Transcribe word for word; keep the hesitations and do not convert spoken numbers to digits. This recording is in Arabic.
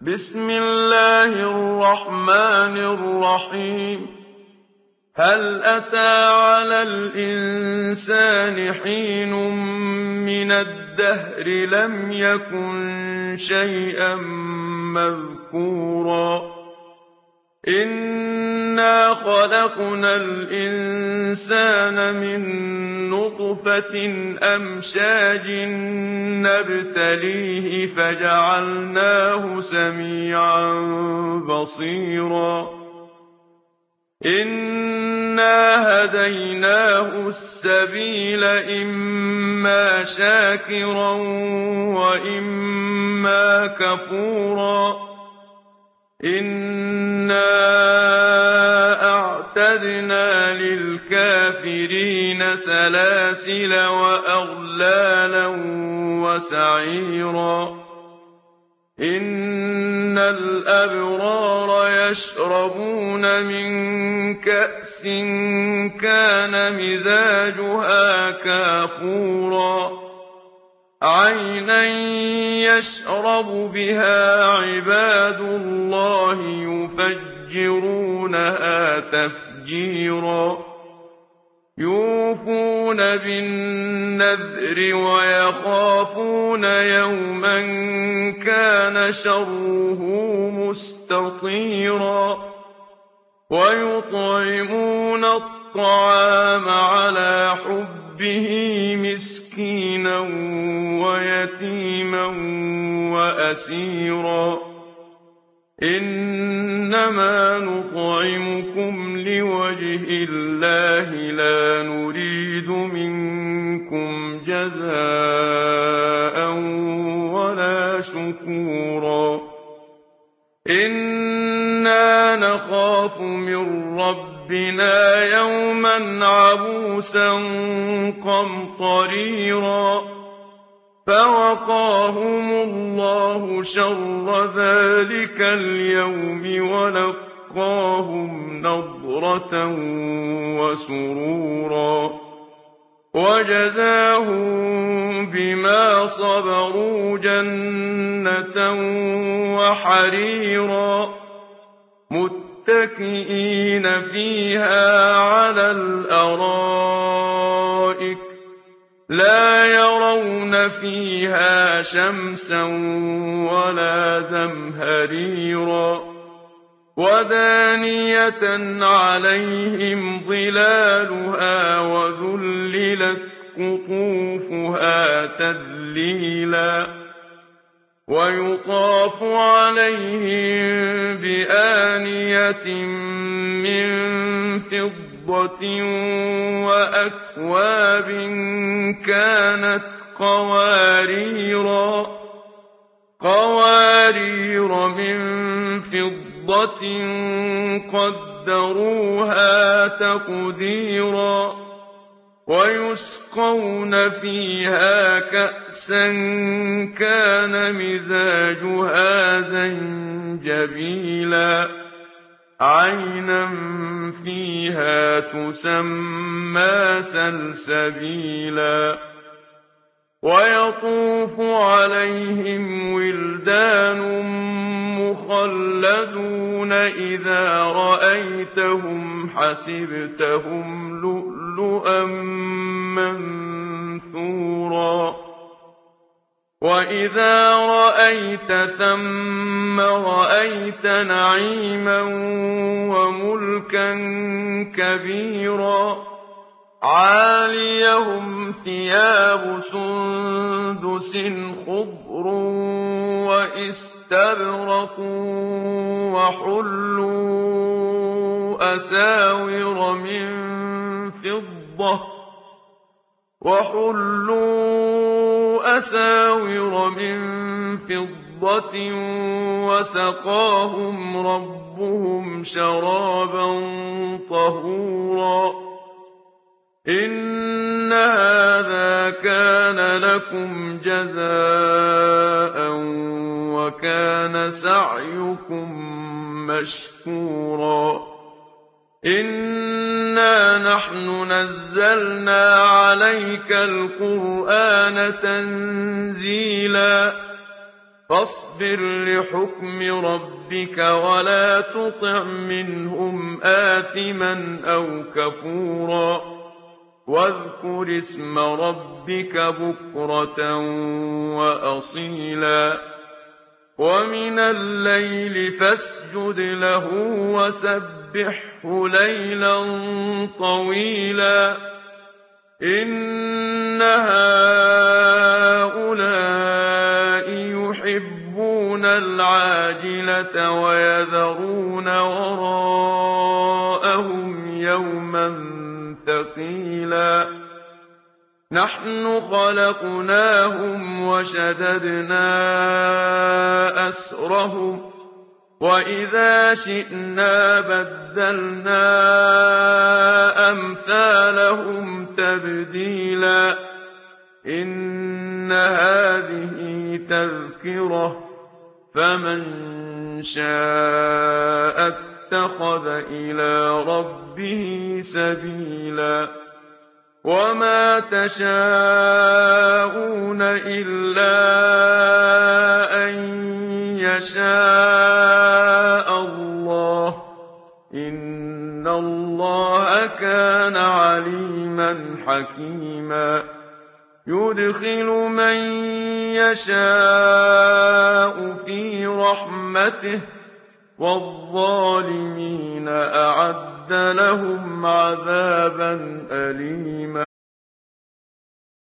بسم الله الرحمن الرحيم هل أتى على الإنسان حين من الدهر لم يكن شيئا مذكورا إنا خلقنا الإنسان من نطفة أمشاج نبتليه فجعلناه سميعا بصيرا إنا هديناه السبيل إما شاكرا وإما كفورا إنا أعتدنا للكافرين سلاسل وأغلالا وسعيرا إن الأبرار يشربون من كأس كان مزاجها كافورا عينا يشرب بها عباد الله يفجرونها تفجيرا يوفون بالنذر ويخافون يوما كان شره مستطيرا ويطعمون الطعام على حبه مسكينا ويتيما وأسيرا إنما نطعمكم لوجه الله لا نريد منكم جزاء ولا شكورا إنا نخاف من ربنا يوما عبوسا قمطريرا فوقاهم الله شر ذلك اليوم ولقاهم نضرة وسرورا وجزاهم بما صبروا جنة وحريرا متكئين فيها على الأرائك لا يرون فيها شمسا ولا زمهريرا ودانية عليهم ظلالها وذللت قطوفها تذليلا ويطاف عليهم بآنية من فضة وأكواب كانت قواريرا قوارير من فضة قدروها تقديرا ويسقون فيها كأسا كان مزاجها زنجبيلا عينا فيها تسمى سلسبيلا ويطوف عليهم ولدان مخلدون إذا رأيتهم حسبتهم لؤلؤا منثورا وإذا رأيت ثم رأيت نعيما وملكا كبيرا عاليهم ثياب سندس خضر وإستبرق وحلوا أساور من فضة وحلوا أساور من فضة وسقاهم ربهم شرابا طهورا إن هذا كان لكم جزاء وكان سعيكم مشكورا إنا نحن نزلنا عليك القرآن تنزيلا فاصبر لحكم ربك ولا تطع منهم آثما أو كفورا واذكر اسم ربك بكرة وأصيلا ومن الليل فاسجد له وسبحه ليلا طويلا إن هؤلاء يحبون العاجلة ويذرون وراءهم يوما ثقيلا نحن خلقناهم وشددنا أسرهم وإذا شئنا بدلنا أمثالهم تبديلا إن هذه تذكرة فمن شاء اتخذ إلى ربه سبيلا وما تشاءون إلا أن يشاء الله إن الله كان عليما حكيما يدخل من يشاء في رحمته والظالمين أعد لهم عذابا أليما